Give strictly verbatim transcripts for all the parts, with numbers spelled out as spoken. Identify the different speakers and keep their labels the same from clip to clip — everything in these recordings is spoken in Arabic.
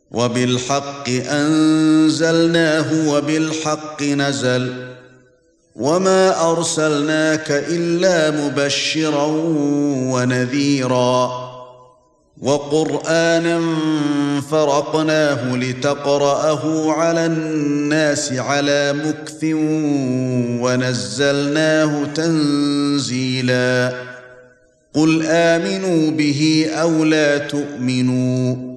Speaker 1: وبالحق أنزلناه وبالحق نزل وما أرسلناك إلا مبشرا ونذيرا وقرآنا فرقناه لتقرأه على الناس على مكث ونزلناه تنزيلا قل آمنوا به أو لا تؤمنوا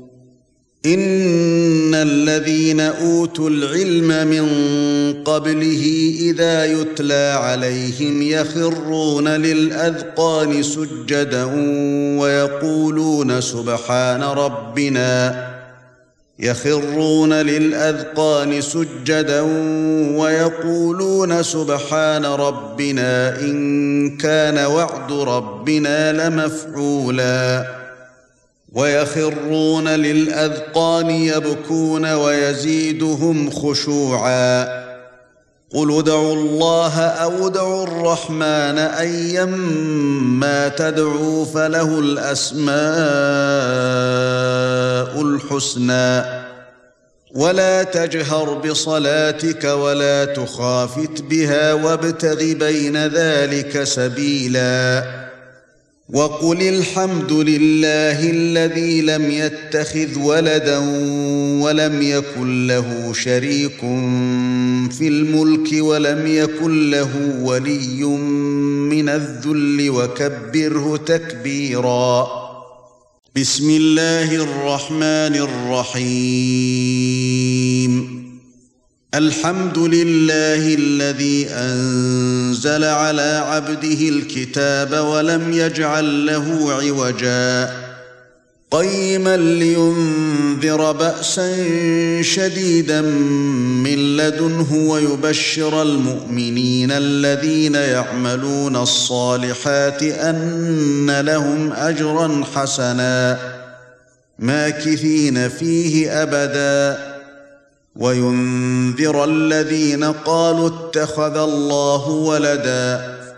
Speaker 1: إن الذين أوتوا العلم من قبله إذا يتلى عليهم يخرون للأذقان سجدا ويقولون سبحان ربنا يخرون للأذقان سجدا ويقولون سبحان ربنا إن كان وعد ربنا لمفعولا ويخرون للأذقان يبكون ويزيدهم خشوعا قل ادعوا الله أو ادعوا الرحمن أيما تدعوا فله الأسماء الحسنى ولا تجهر بصلاتك ولا تخافت بها وابتغ بين ذلك سبيلا وقل الحمد لله الذي لم يتخذ ولدا ولم يكن له شريك في الملك ولم يكن له ولي من الذل وكبره تكبيرا بسم الله الرحمن الرحيم الحمد لله الذي أنزل على عبده الكتاب ولم يجعل له عوجا قيما لينذر بأسا شديدا من لدنه ويبشر المؤمنين الذين يعملون الصالحات أن لهم أجرا حسنا ماكثين فيه أبدا وينذر الذين قالوا اتخذ الله ولدا